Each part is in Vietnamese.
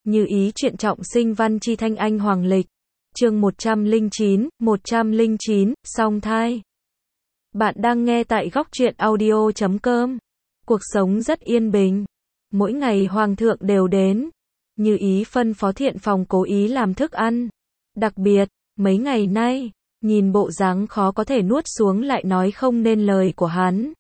Như ý chuyện trọng sinh văn chi thanh anh hoàng lịch. Chương 109, song thai. Bạn đang nghe tại góc truyện audio.com. Cuộc sống rất yên bình. Mỗi ngày hoàng thượng đều đến. Như ý phân phó thiện phòng cố ý làm thức ăn. Đặc biệt, mấy ngày nay, nhìn bộ dáng khó có thể nuốt xuống lại nói không nên lời của hắn.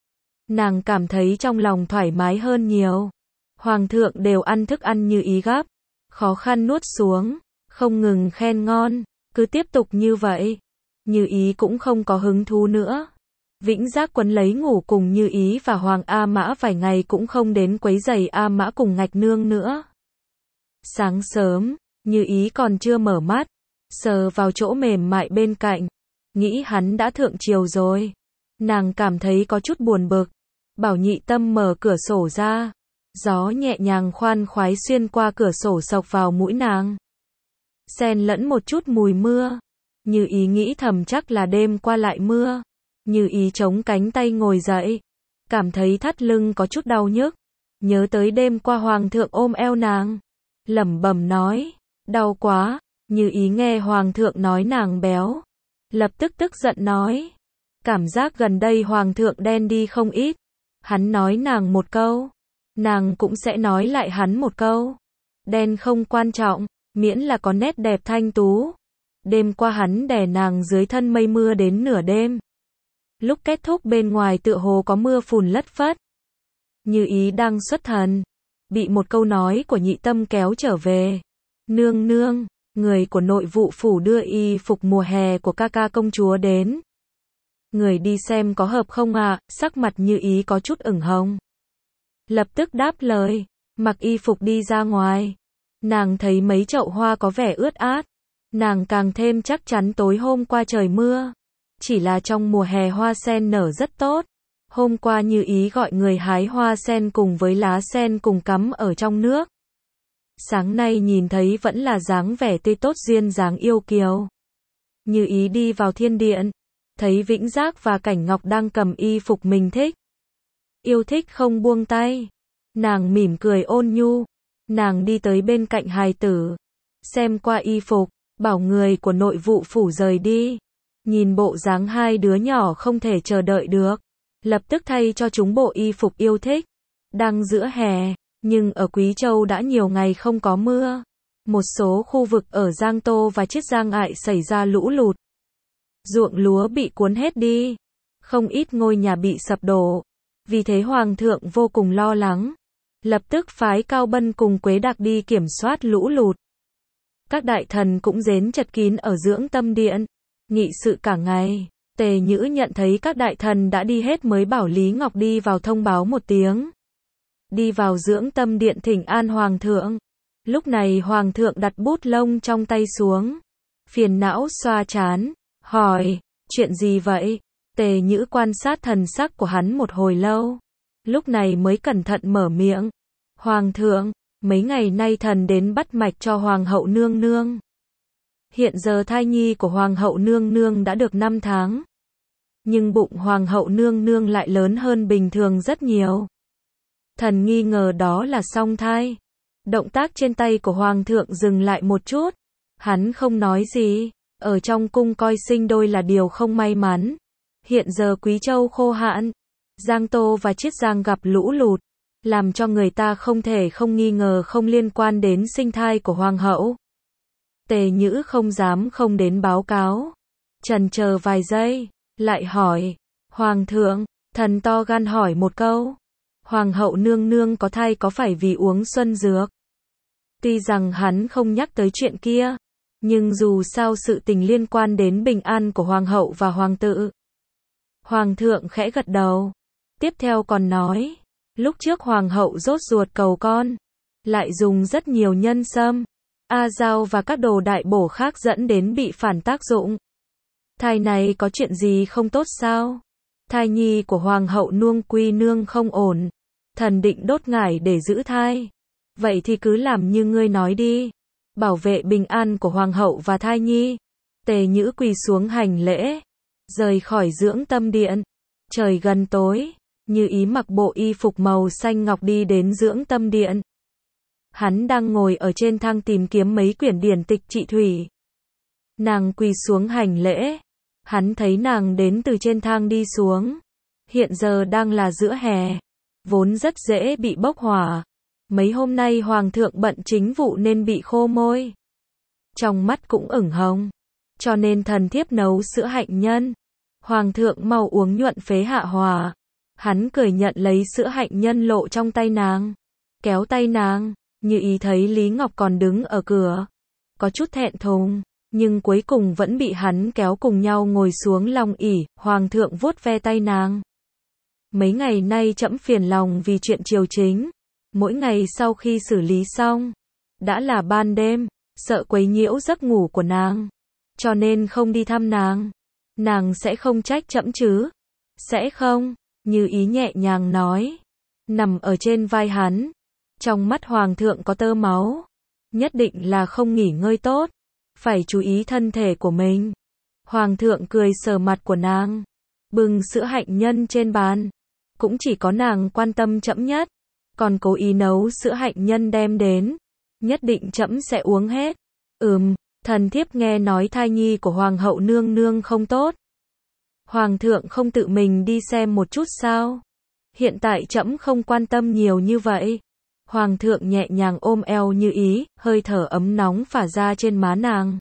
Nàng cảm thấy trong lòng thoải mái hơn nhiều. Hoàng thượng đều ăn thức ăn Như ý gắp, khó khăn nuốt xuống, không ngừng khen ngon, cứ tiếp tục như vậy. Như ý cũng không có hứng thú nữa. Vĩnh Giác quấn lấy ngủ cùng Như ý và Hoàng A Mã vài ngày cũng không đến quấy rầy A Mã cùng Ngạch Nương nữa. Sáng sớm, Như ý còn chưa mở mắt, sờ vào chỗ mềm mại bên cạnh, nghĩ hắn đã thượng triều rồi. Nàng cảm thấy có chút buồn bực, bảo Nhị Tâm mở cửa sổ ra. Gió nhẹ nhàng khoan khoái xuyên qua cửa sổ xộc vào mũi nàng, xen lẫn một chút mùi mưa. Như ý nghĩ thầm chắc là đêm qua lại mưa. Như ý chống cánh tay ngồi dậy, cảm thấy thắt lưng có chút đau nhức, nhớ tới đêm qua Hoàng thượng ôm eo nàng, lẩm bẩm nói, đau quá. Như ý nghe Hoàng thượng nói nàng béo, lập tức tức giận nói, cảm giác gần đây Hoàng thượng đen đi không ít. Hắn nói nàng một câu, nàng cũng sẽ nói lại hắn một câu. Đen không quan trọng, miễn là có nét đẹp thanh tú. Đêm qua hắn đè nàng dưới thân mây mưa đến nửa đêm. Lúc kết thúc bên ngoài tựa hồ có mưa phùn lất phất. Như ý đang xuất thần, bị một câu nói của Nhị Tâm kéo trở về. Nương nương, người của nội vụ phủ đưa y phục mùa hè của ca ca công chúa đến. Người đi xem có hợp không ạ? Sắc mặt Như ý có chút ửng hồng, lập tức đáp lời, mặc y phục đi ra ngoài. Nàng thấy mấy chậu hoa có vẻ ướt át, nàng càng thêm chắc chắn tối hôm qua trời mưa. Chỉ là trong mùa hè hoa sen nở rất tốt. Hôm qua Như ý gọi người hái hoa sen cùng với lá sen cùng cắm ở trong nước. Sáng nay nhìn thấy vẫn là dáng vẻ tươi tốt duyên dáng yêu kiều. Như ý đi vào thiên điện, thấy Vĩnh Giác và Cảnh Ngọc đang cầm y phục mình thích. Yêu thích không buông tay. Nàng mỉm cười ôn nhu. Nàng đi tới bên cạnh hài tử, xem qua y phục, bảo người của nội vụ phủ rời đi. Nhìn bộ dáng hai đứa nhỏ không thể chờ đợi được, lập tức thay cho chúng bộ y phục yêu thích. Đang giữa hè, nhưng ở Quý Châu đã nhiều ngày không có mưa. Một số khu vực ở Giang Tô và Chiết Giang Ngại xảy ra lũ lụt. Ruộng lúa bị cuốn hết đi, không ít ngôi nhà bị sập đổ. Vì thế Hoàng thượng vô cùng lo lắng, lập tức phái Cao Bân cùng Quế Đạc đi kiểm soát lũ lụt. Các đại thần cũng đến chật kín ở Dưỡng Tâm Điện, nghị sự cả ngày. Tề Nhữ nhận thấy các đại thần đã đi hết mới bảo Lý Ngọc đi vào thông báo một tiếng. Đi vào Dưỡng Tâm Điện thỉnh an Hoàng thượng. Lúc này Hoàng thượng đặt bút lông trong tay xuống, phiền não xoa trán, hỏi, chuyện gì vậy? Tề Nhữ quan sát thần sắc của hắn một hồi lâu, lúc này mới cẩn thận mở miệng. Hoàng thượng, mấy ngày nay thần đến bắt mạch cho Hoàng hậu nương nương. Hiện giờ thai nhi của Hoàng hậu nương nương đã được 5 tháng. Nhưng bụng Hoàng hậu nương nương lại lớn hơn bình thường rất nhiều. Thần nghi ngờ đó là song thai. Động tác trên tay của Hoàng thượng dừng lại một chút. Hắn không nói gì. Ở trong cung coi sinh đôi là điều không may mắn. Hiện giờ Quý Châu khô hạn, Giang Tô và Chiết Giang gặp lũ lụt, làm cho người ta không thể không nghi ngờ không liên quan đến sinh thai của Hoàng hậu. Tề Nhữ không dám không đến báo cáo, chần chờ vài giây, lại hỏi, Hoàng thượng, thần to gan hỏi một câu, Hoàng hậu nương nương có thai có phải vì uống xuân dược? Tuy rằng hắn không nhắc tới chuyện kia, nhưng dù sao sự tình liên quan đến bình an của Hoàng hậu và Hoàng tử. Hoàng thượng khẽ gật đầu, tiếp theo còn nói, lúc trước Hoàng hậu rốt ruột cầu con, lại dùng rất nhiều nhân sâm, A Dao và các đồ đại bổ khác dẫn đến bị phản tác dụng. Thai này có chuyện gì không tốt sao? Thai nhi của Hoàng hậu Nuông Quy Nương không ổn, thần định đốt ngải để giữ thai. Vậy thì cứ làm như ngươi nói đi, bảo vệ bình an của Hoàng hậu và thai nhi. Tề Nhữ quỳ xuống hành lễ, rời khỏi Dưỡng Tâm Điện. Trời gần tối, Như ý mặc bộ y phục màu xanh ngọc đi đến Dưỡng Tâm Điện. Hắn đang ngồi ở trên thang tìm kiếm mấy quyển điển tịch trị thủy. Nàng quỳ xuống hành lễ. Hắn thấy nàng đến từ trên thang đi xuống. Hiện giờ đang là giữa hè, vốn rất dễ bị bốc hỏa. Mấy hôm nay hoàng thượng bận chính vụ nên bị khô môi. Trong mắt cũng ửng hồng. Cho nên thần thiếp nấu sữa hạnh nhân. Hoàng thượng mau uống nhuận phế hạ hỏa. Hắn cười nhận lấy sữa hạnh nhân lộ trong tay nàng. Kéo tay nàng, Như Ý thấy Lý Ngọc còn đứng ở cửa. Có chút thẹn thùng, nhưng cuối cùng vẫn bị hắn kéo cùng nhau ngồi xuống long ỷ. Hoàng thượng vuốt ve tay nàng. Mấy ngày nay trẫm phiền lòng vì chuyện triều chính. Mỗi ngày sau khi xử lý xong, đã là ban đêm, sợ quấy nhiễu giấc ngủ của nàng. Cho nên không đi thăm nàng. Nàng sẽ không trách trẫm chứ? Sẽ không, Như Ý nhẹ nhàng nói. Nằm ở trên vai hắn. Trong mắt hoàng thượng có tơ máu. Nhất định là không nghỉ ngơi tốt. Phải chú ý thân thể của mình. Hoàng thượng cười sờ mặt của nàng. Bưng sữa hạnh nhân trên bàn. Cũng chỉ có nàng quan tâm trẫm nhất. Còn cố ý nấu sữa hạnh nhân đem đến. Nhất định trẫm sẽ uống hết. Thần thiếp nghe nói thai nhi của hoàng hậu nương nương không tốt. Hoàng thượng không tự mình đi xem một chút sao? Hiện tại trẫm không quan tâm nhiều như vậy. Hoàng thượng nhẹ nhàng ôm eo Như Ý, hơi thở ấm nóng phả ra trên má nàng.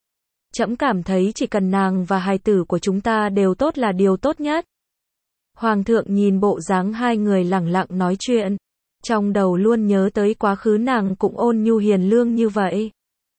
Trẫm cảm thấy chỉ cần nàng và hài tử của chúng ta đều tốt là điều tốt nhất. Hoàng thượng nhìn bộ dáng hai người lẳng lặng nói chuyện. Trong đầu luôn nhớ tới quá khứ nàng cũng ôn nhu hiền lương như vậy.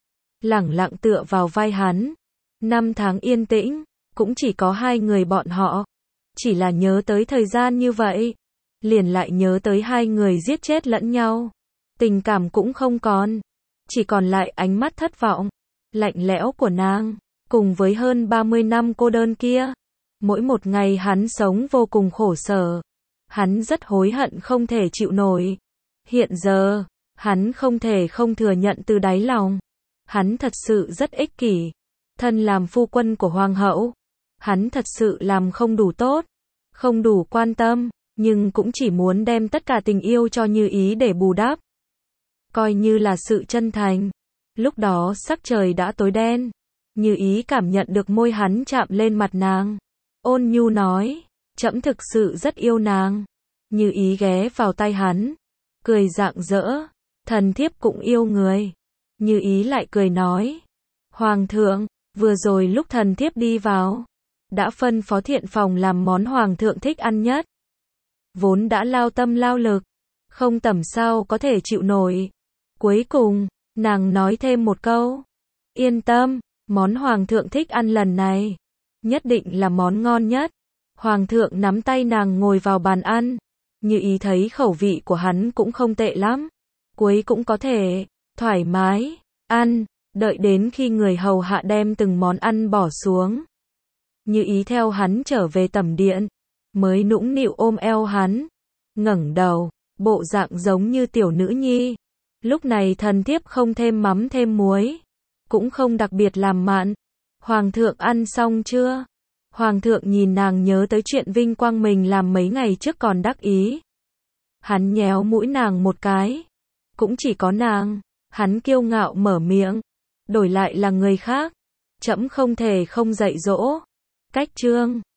Lẳng lặng tựa vào vai hắn. 5 tháng yên tĩnh, cũng chỉ có hai người bọn họ. Chỉ là nhớ tới thời gian như vậy, liền lại nhớ tới hai người giết chết lẫn nhau. Tình cảm cũng không còn. Chỉ còn lại ánh mắt thất vọng, lạnh lẽo của nàng, cùng với hơn 30 năm cô đơn kia. Mỗi một ngày hắn sống vô cùng khổ sở. Hắn rất hối hận không thể chịu nổi. Hiện giờ, hắn không thể không thừa nhận từ đáy lòng. Hắn thật sự rất ích kỷ. Thân làm phu quân của hoàng hậu, hắn thật sự làm không đủ tốt, không đủ quan tâm, nhưng cũng chỉ muốn đem tất cả tình yêu cho Như Ý để bù đắp. Coi như là sự chân thành. Lúc đó sắc trời đã tối đen. Như Ý cảm nhận được môi hắn chạm lên mặt nàng. Ôn nhu nói, trẫm thực sự rất yêu nàng. Như Ý ghé vào tay hắn, cười rạng rỡ, thần thiếp cũng yêu người. Như Ý lại cười nói, hoàng thượng, vừa rồi lúc thần thiếp đi vào, đã phân phó thiện phòng làm món hoàng thượng thích ăn nhất. Vốn đã lao tâm lao lực, không tầm sao có thể chịu nổi. Cuối cùng, nàng nói thêm một câu, yên tâm, món hoàng thượng thích ăn lần này, nhất định là món ngon nhất. Hoàng thượng nắm tay nàng ngồi vào bàn ăn. Như Ý thấy khẩu vị của hắn cũng không tệ lắm. Cuối cũng có thể thoải mái ăn, đợi đến khi người hầu hạ đem từng món ăn bỏ xuống. Như Ý theo hắn trở về tẩm điện, mới nũng nịu ôm eo hắn, ngẩng đầu, bộ dạng giống như tiểu nữ nhi. Lúc này thần thiếp không thêm mắm thêm muối, cũng không đặc biệt làm mặn. Hoàng thượng ăn xong chưa? Hoàng thượng nhìn nàng nhớ tới chuyện vinh quang mình làm mấy ngày trước còn đắc ý. Hắn nhéo mũi nàng một cái. Cũng chỉ có nàng. Hắn kiêu ngạo mở miệng. Đổi lại là người khác, trẫm không thể không dạy dỗ. Cách chương